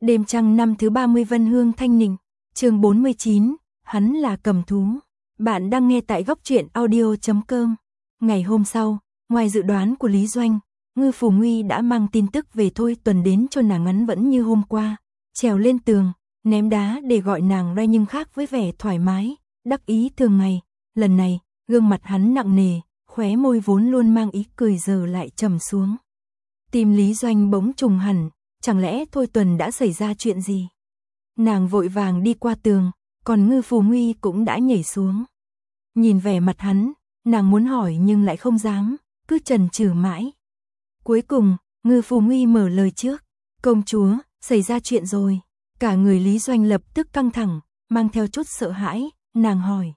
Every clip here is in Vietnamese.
Đêm trăng năm thứ 30 Vân Hương Thanh Ninh, chương 49, hắn là cầm thú. Bạn đang nghe tại góc truyện audio.com. Ngày hôm sau, ngoài dự đoán của Lý Doanh, Ngư Phù Nguy đã mang tin tức về Thôi Tuần đến cho nàng ngắn vẫn như hôm qua, trèo lên tường, ném đá để gọi nàng ra nhưng khác với vẻ thoải mái, đắc ý thường ngày. Lần này, gương mặt hắn nặng nề, khóe môi vốn luôn mang ý cười giờ lại trầm xuống. Tim Lý Doanh bỗng trùng hẳn. Chẳng lẽ Thôi Tuần đã xảy ra chuyện gì? Nàng vội vàng đi qua tường, còn Ngư Phù Nguy cũng đã nhảy xuống. Nhìn vẻ mặt hắn, nàng muốn hỏi nhưng lại không dám, cứ chần chừ mãi. Cuối cùng, Ngư Phù Nguy mở lời trước. Công chúa, xảy ra chuyện rồi. Cả người Lý Doanh lập tức căng thẳng, mang theo chút sợ hãi, nàng hỏi.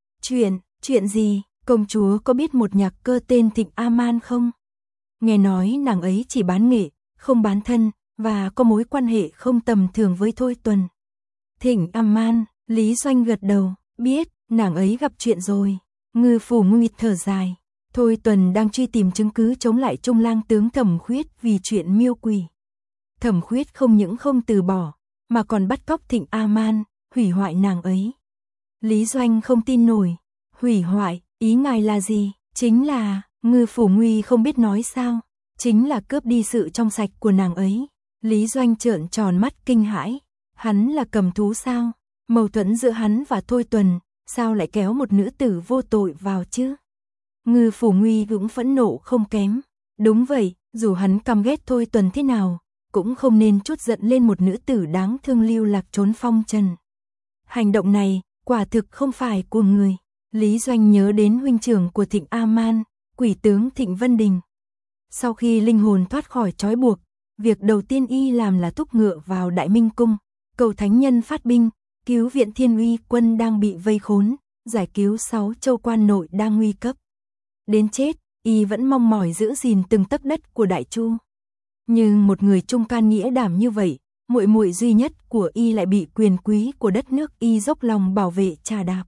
Chuyện gì? Công chúa có biết một nhạc cơ tên Thịnh A-man không? Nghe nói nàng ấy chỉ bán nghệ, không bán thân, và có mối quan hệ không tầm thường với Thôi Tuần. Thịnh A-man, Lý Doanh gật đầu, biết, nàng ấy gặp chuyện rồi. Ngư Phù Nguy thở dài, Thôi Tuần đang truy tìm chứng cứ chống lại Trung Lang tướng Thẩm Khuyết vì chuyện miêu quỷ. Thẩm Khuyết không những không từ bỏ, mà còn bắt cóc Thịnh A-man, hủy hoại nàng ấy. Lý Doanh không tin nổi, hủy hoại, ý ngài là gì? Chính là, Ngư Phù Nguy không biết nói sao, chính là cướp đi sự trong sạch của nàng ấy. Lý Doanh trợn tròn mắt kinh hãi, hắn là cầm thú sao? Mâu thuẫn giữa hắn và Thôi Tuần, sao lại kéo một nữ tử vô tội vào chứ? Ngư Phù Nguy cũng phẫn nộ không kém. Đúng vậy, dù hắn căm ghét Thôi Tuần thế nào, cũng không nên trút giận lên một nữ tử đáng thương lưu lạc trốn phong trần. Hành động này, quả thực không phải của người. Lý Doanh nhớ đến huynh trưởng của Thịnh A-man, quỷ tướng Thịnh Vân Đình. Sau khi linh hồn thoát khỏi trói buộc, việc đầu tiên y làm là thúc ngựa vào Đại Minh Cung, cầu thánh nhân phát binh, cứu viện Thiên Uy quân đang bị vây khốn, giải cứu 6 châu quan nội đang nguy cấp. Đến chết, y vẫn mong mỏi giữ gìn từng tấc đất của Đại Chu. Nhưng một người trung can nghĩa đảm như vậy, muội muội duy nhất của y lại bị quyền quý của đất nước y dốc lòng bảo vệ trà đạp.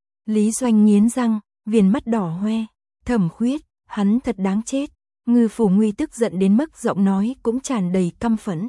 Lý Doanh nghiến răng, viền mắt đỏ hoe, Thẩm Khuyết, hắn thật đáng chết. Ngư Phù Nguy tức giận đến mức giọng nói cũng tràn đầy căm phẫn.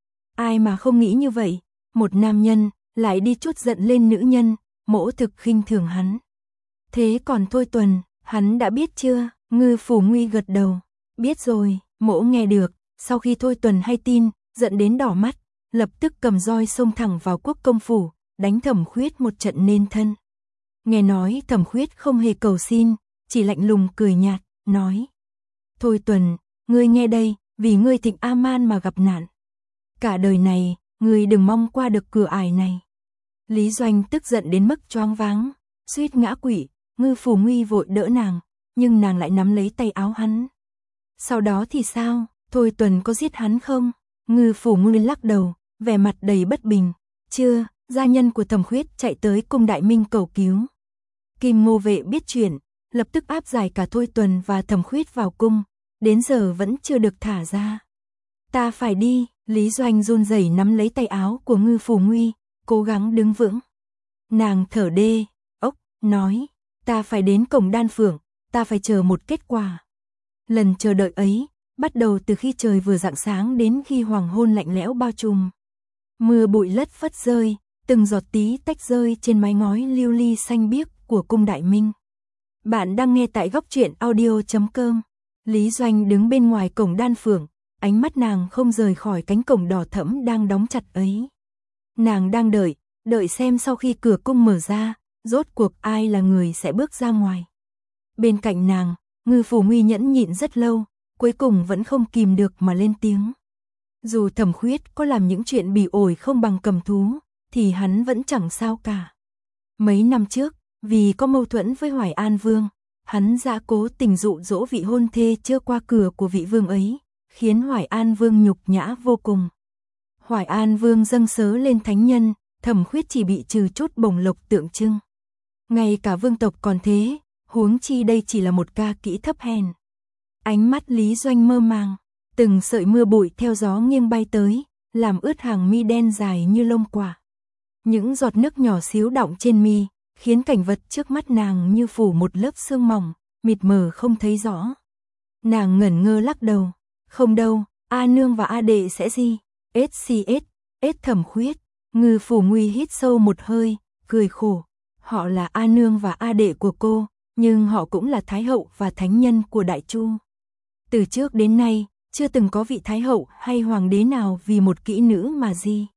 Ai mà không nghĩ như vậy, một nam nhân lại đi trút giận lên nữ nhân, mỗ thực khinh thường hắn. Thế còn Thôi Tuần, hắn đã biết chưa? Ngư Phù Nguy gật đầu, biết rồi, mỗ nghe được. Sau khi Thôi Tuần hay tin, giận đến đỏ mắt, lập tức cầm roi xông thẳng vào Quốc công phủ, đánh Thẩm Khuyết một trận nên thân. Nghe nói Thẩm Khuyết không hề cầu xin, chỉ lạnh lùng cười nhạt, nói. Thôi Tuần, ngươi nghe đây, vì ngươi Thịnh A-man mà gặp nạn. Cả đời này, ngươi đừng mong qua được cửa ải này. Lý Doanh tức giận đến mức choáng váng, suýt ngã quỵ. Ngư Phù Nguy vội đỡ nàng, nhưng nàng lại nắm lấy tay áo hắn. Sau đó thì sao? Thôi Tuần có giết hắn không? Ngư Phù Nguy lắc đầu, vẻ mặt đầy bất bình. Chưa, gia nhân của Thẩm Khuyết chạy tới cung Đại Minh cầu cứu. Kim Ngô Vệ biết chuyện, lập tức áp giải cả Thôi Tuần và Thẩm Khuyết vào cung, đến giờ vẫn chưa được thả ra. Ta phải đi, Lý Doanh run rẩy nắm lấy tay áo của Ngư Phù Nguy, cố gắng đứng vững. Nàng thở đê, nói, ta phải đến cổng Đan Phượng, ta phải chờ một kết quả. Lần chờ đợi ấy, bắt đầu từ khi trời vừa rạng sáng đến khi hoàng hôn lạnh lẽo bao trùm. Mưa bụi lất phất rơi, từng giọt tí tách rơi trên mái ngói lưu ly xanh biếc của cung Đại Minh. Bạn đang nghe tại góc truyện audio.com. Lý Doanh đứng bên ngoài cổng Đan Phượng, ánh mắt nàng không rời khỏi cánh cổng đỏ thẫm đang đóng chặt ấy. Nàng đang đợi xem sau khi cửa cung mở ra, rốt cuộc ai là người sẽ bước ra ngoài. Bên cạnh nàng, Ngư Phù Nguy nhẫn nhịn rất lâu, cuối cùng vẫn không kìm được mà lên tiếng. Dù Thẩm Khuyết có làm những chuyện bỉ ổi không bằng cầm thú, thì hắn vẫn chẳng sao cả. Mấy năm trước, vì có mâu thuẫn với Hoài An Vương, hắn đã cố tình dụ dỗ vị hôn thê chưa qua cửa của vị vương ấy, khiến Hoài An Vương nhục nhã vô cùng. Hoài An Vương dâng sớ lên thánh nhân, Thẩm Khuyết chỉ bị trừ chút bổng lộc tượng trưng. Ngay cả vương tộc còn thế, huống chi đây chỉ là một ca kỹ thấp hèn. Ánh mắt Lý Doanh mơ màng, từng sợi mưa bụi theo gió nghiêng bay tới, làm ướt hàng mi đen dài như lông quả. Những giọt nước nhỏ xíu đọng trên mi, khiến cảnh vật trước mắt nàng như phủ một lớp sương mỏng, mịt mờ không thấy rõ. Nàng ngẩn ngơ lắc đầu, không đâu, A Nương và A Đệ sẽ gì? SCS, Ết Thẩm Khuyết. Ngư Phủ Nguy hít sâu một hơi, cười khổ. Họ là A Nương và A Đệ của cô, nhưng họ cũng là Thái Hậu và Thánh Nhân của Đại Chu. Từ trước đến nay, chưa từng có vị Thái Hậu hay Hoàng đế nào vì một kỹ nữ mà gì.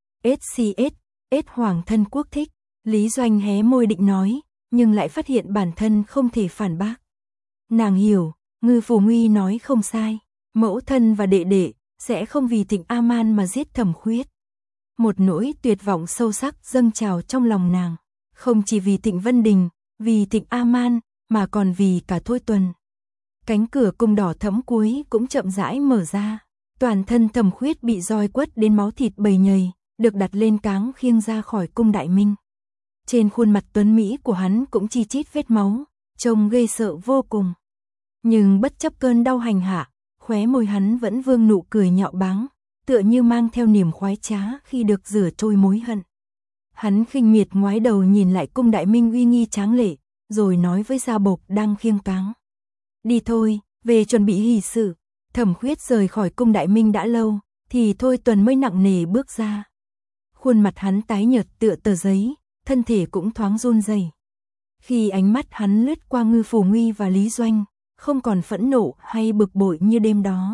Ết Hoàng thân quốc thích. Lý Doanh hé môi định nói, nhưng lại phát hiện bản thân không thể phản bác. Nàng hiểu, Ngư Phủ Nguy nói không sai. Mẫu thân và đệ đệ sẽ không vì Tịnh A-man mà giết Thẩm Khuyết. Một nỗi tuyệt vọng sâu sắc dâng trào trong lòng nàng. Không chỉ vì Tịnh Vân Đình, vì Tịnh A-man, mà còn vì cả Thôi Tuần. Cánh cửa cung đỏ thẫm cuối cũng chậm rãi mở ra. Toàn thân Thẩm Khuyết bị roi quất đến máu thịt bầy nhầy, được đặt lên cáng khiêng ra khỏi cung Đại Minh. Trên khuôn mặt tuấn mỹ của hắn cũng chi chít vết máu, trông ghê sợ vô cùng. Nhưng bất chấp cơn đau hành hạ, khóe môi hắn vẫn vương nụ cười nhạo báng, tựa như mang theo niềm khoái trá khi được rửa trôi mối hận. Hắn khinh miệt ngoái đầu nhìn lại cung Đại Minh uy nghi tráng lệ, rồi nói với Gia Bộc đang khiêng cáng. Đi thôi, về chuẩn bị hỷ sự. Thẩm Khuyết rời khỏi cung Đại Minh đã lâu, thì Thôi Tuần mới nặng nề bước ra. Khuôn mặt hắn tái nhợt tựa tờ giấy, thân thể cũng thoáng run rẩy. Khi ánh mắt hắn lướt qua Ngư Phủ Nguy và Lý Doanh, không còn phẫn nộ hay bực bội như đêm đó.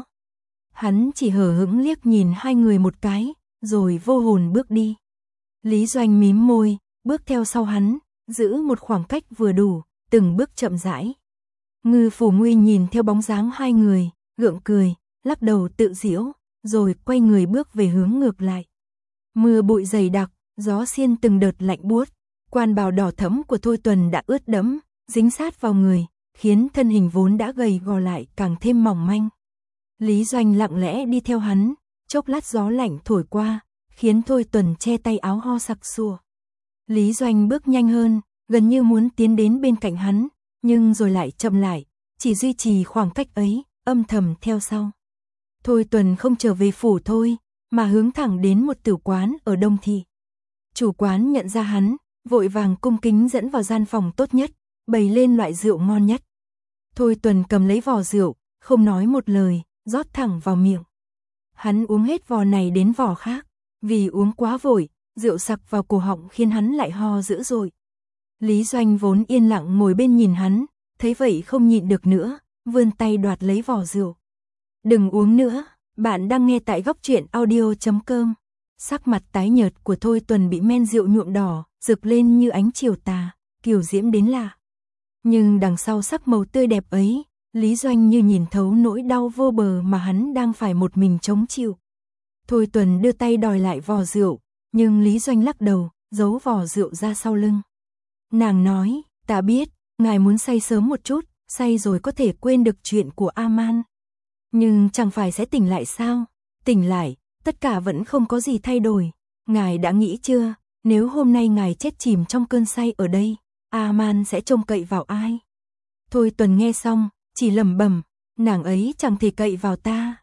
Hắn chỉ hờ hững liếc nhìn hai người một cái, rồi vô hồn bước đi. Lý Doanh mím môi, bước theo sau hắn, giữ một khoảng cách vừa đủ, từng bước chậm rãi. Ngư Phủ Nguy nhìn theo bóng dáng hai người, gượng cười, lắc đầu tự giễu, rồi quay người bước về hướng ngược lại. Mưa bụi dày đặc, gió xiên từng đợt lạnh buốt, quan bào đỏ thẫm của Thôi Tuần đã ướt đẫm, dính sát vào người, khiến thân hình vốn đã gầy gò lại càng thêm mỏng manh. Lý Doanh lặng lẽ đi theo hắn, chốc lát gió lạnh thổi qua, khiến Thôi Tuần che tay áo ho sặc sụa. Lý Doanh bước nhanh hơn, gần như muốn tiến đến bên cạnh hắn, nhưng rồi lại chậm lại, chỉ duy trì khoảng cách ấy, âm thầm theo sau. Thôi Tuần không trở về phủ thôi, mà hướng thẳng đến một tử quán ở Đông Thị. Chủ quán nhận ra hắn, vội vàng cung kính dẫn vào gian phòng tốt nhất, bày lên loại rượu ngon nhất. Thôi Tuần cầm lấy vò rượu, không nói một lời, rót thẳng vào miệng. Hắn uống hết vò này đến vò khác, vì uống quá vội, rượu sặc vào cổ họng khiến hắn lại ho dữ dội. Lý Doanh vốn yên lặng ngồi bên nhìn hắn, thấy vậy không nhịn được nữa, vươn tay đoạt lấy vò rượu. Đừng uống nữa, bạn đang nghe tại Góc Truyện Audio.com. Sắc mặt tái nhợt của Thôi Tuần bị men rượu nhuộm đỏ, rực lên như ánh chiều tà, kiều diễm đến lạ. Nhưng đằng sau sắc màu tươi đẹp ấy, Lý Doanh như nhìn thấu nỗi đau vô bờ mà hắn đang phải một mình chống chịu. Thôi Tuần đưa tay đòi lại vò rượu, nhưng Lý Doanh lắc đầu, giấu vò rượu ra sau lưng. Nàng nói, ta biết, ngài muốn say sớm một chút, say rồi có thể quên được chuyện của A-man. Nhưng chẳng phải sẽ tỉnh lại sao? Tỉnh lại, tất cả vẫn không có gì thay đổi. Ngài đã nghĩ chưa, nếu hôm nay ngài chết chìm trong cơn say ở đây, A-man sẽ trông cậy vào ai? Thôi Tuần nghe xong, chỉ lẩm bẩm, nàng ấy chẳng thể cậy vào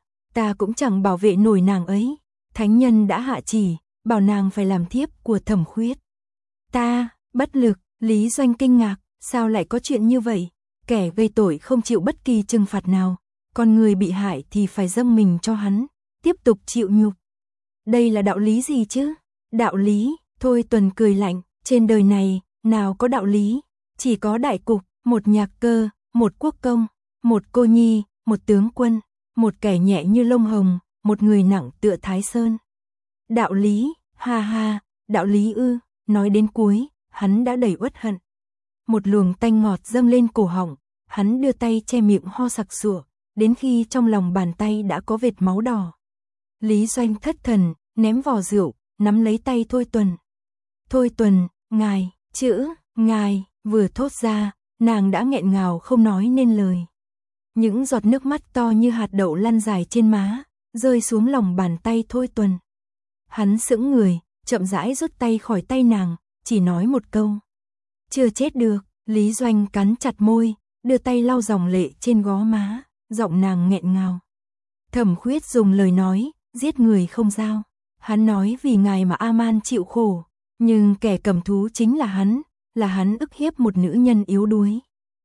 ta cũng chẳng bảo vệ nổi nàng ấy. Thánh nhân đã hạ chỉ, bảo nàng phải làm thiếp của Thẩm Khuyết. Ta, bất lực. Lý Doanh kinh ngạc, sao lại có chuyện như vậy? Kẻ gây tội không chịu bất kỳ trừng phạt nào, còn người bị hại thì phải dâng mình cho hắn, tiếp tục chịu nhục. Đây là đạo lý gì chứ? Đạo lý? Thôi Tuần cười lạnh, trên đời này, nào có đạo lý, chỉ có đại cục, một nhạc cơ, một quốc công, một cô nhi, một tướng quân, một kẻ nhẹ như lông hồng, một người nặng tựa Thái Sơn. Đạo lý, ha ha, đạo lý ư? Nói đến cuối, hắn đã đầy uất hận. Một luồng tanh ngọt dâng lên cổ họng, hắn đưa tay che miệng ho sặc sụa, đến khi trong lòng bàn tay đã có vệt máu đỏ. Lý Doanh thất thần, ném vò rượu, nắm lấy tay Thôi Tuần. Thôi Tuần, ngài, chữ, ngài, vừa thốt ra, nàng đã nghẹn ngào không nói nên lời. Những giọt nước mắt to như hạt đậu lăn dài trên má, rơi xuống lòng bàn tay Thôi Tuần. Hắn sững người, chậm rãi rút tay khỏi tay nàng, chỉ nói một câu. Chưa chết được. Lý Doanh cắn chặt môi, đưa tay lau dòng lệ trên gò má, giọng nàng nghẹn ngào. Thẩm Khuyết dùng lời nói, giết người không giao. Hắn nói vì ngài mà A-man chịu khổ, nhưng kẻ cầm thú chính là hắn ức hiếp một nữ nhân yếu đuối.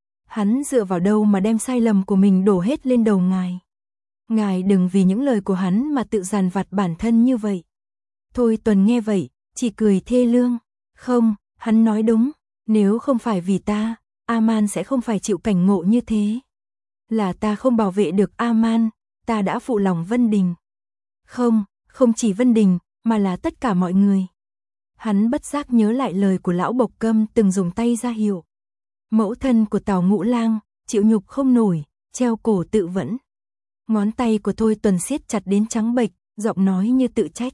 Hắn dựa vào đâu mà đem sai lầm của mình đổ hết lên đầu ngài. Ngài đừng vì những lời của hắn mà tự dằn vặt bản thân như vậy. Thôi Tuần nghe vậy, chỉ cười thê lương. Không, hắn nói đúng, nếu không phải vì ta, A-man sẽ không phải chịu cảnh ngộ như thế. Là ta không bảo vệ được A-man, ta đã phụ lòng Vân Đình. Không, không chỉ Vân Đình, mà là tất cả mọi người. Hắn bất giác nhớ lại lời của lão Bộc Câm từng dùng tay ra hiệu. Mẫu thân của Tào Ngũ Lang, chịu nhục không nổi, treo cổ tự vẫn. Ngón tay của Thôi Tuần siết chặt đến trắng bệch, giọng nói như tự trách.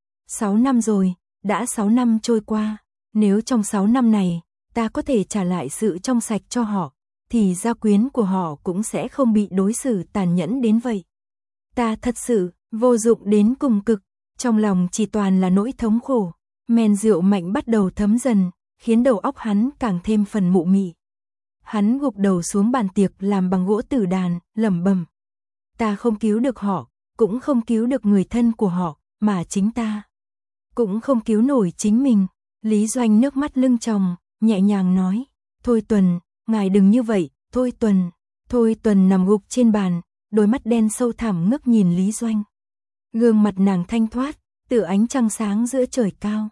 6 năm rồi, đã 6 năm trôi qua, nếu trong 6 năm này, ta có thể trả lại sự trong sạch cho họ, thì gia quyến của họ cũng sẽ không bị đối xử tàn nhẫn đến vậy. Ta thật sự, vô dụng đến cùng cực, trong lòng chỉ toàn là nỗi thống khổ, men rượu mạnh bắt đầu thấm dần, khiến đầu óc hắn càng thêm phần mụ mị. Hắn gục đầu xuống bàn tiệc làm bằng gỗ tử đàn, lẩm bẩm. Ta không cứu được họ, cũng không cứu được người thân của họ, mà chính ta cũng không cứu nổi chính mình. Lý Doanh nước mắt lưng tròng, nhẹ nhàng nói, Thôi Tuần, ngài đừng như vậy, Thôi Tuần. Thôi Tuần nằm gục trên bàn, đôi mắt đen sâu thẳm ngước nhìn Lý Doanh. Gương mặt nàng thanh thoát, tựa ánh trăng sáng giữa trời cao.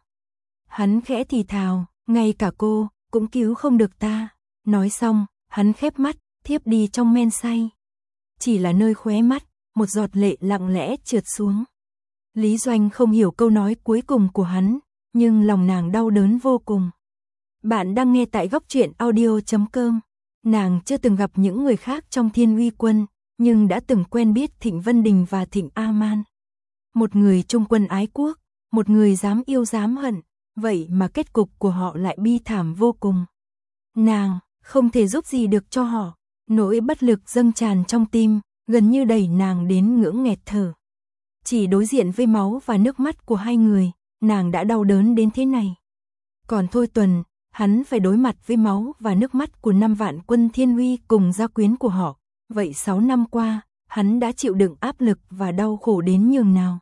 Hắn khẽ thì thào, ngay cả cô, cũng cứu không được ta. Nói xong, hắn khép mắt, thiếp đi trong men say. Chỉ là nơi khóe mắt, một giọt lệ lặng lẽ trượt xuống. Lý Doanh không hiểu câu nói cuối cùng của hắn, nhưng lòng nàng đau đớn vô cùng. Bạn đang nghe tại góc truyện audio.com. Nàng chưa từng gặp những người khác trong Thiên Uy Quân, nhưng đã từng quen biết Thịnh Vân Đình và Thịnh A-man. Một người trung quân ái quốc, một người dám yêu dám hận, vậy mà kết cục của họ lại bi thảm vô cùng. Nàng không thể giúp gì được cho họ, nỗi bất lực dâng tràn trong tim, gần như đẩy nàng đến ngưỡng nghẹt thở. Chỉ đối diện với máu và nước mắt của hai người, nàng đã đau đớn đến thế này. Còn Thôi Tuần, hắn phải đối mặt với máu và nước mắt của 5 vạn quân Thiên Uy cùng gia quyến của họ. Vậy 6 năm qua, hắn đã chịu đựng áp lực và đau khổ đến nhường nào.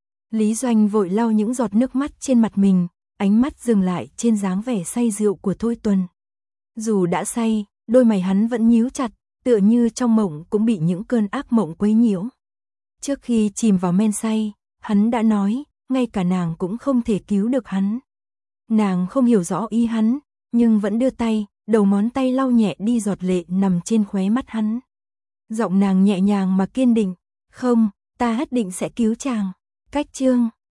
Lý Doanh vội lau những giọt nước mắt trên mặt mình, ánh mắt dừng lại trên dáng vẻ say rượu của Thôi Tuần. Dù đã say, đôi mày hắn vẫn nhíu chặt, tựa như trong mộng cũng bị những cơn ác mộng quấy nhiễu. Trước khi chìm vào men say, hắn đã nói, ngay cả nàng cũng không thể cứu được hắn. Nàng không hiểu rõ ý hắn, nhưng vẫn đưa tay, đầu ngón tay lau nhẹ đi giọt lệ nằm trên khóe mắt hắn. Giọng nàng nhẹ nhàng mà kiên định, không, ta nhất định sẽ cứu chàng. Cách chương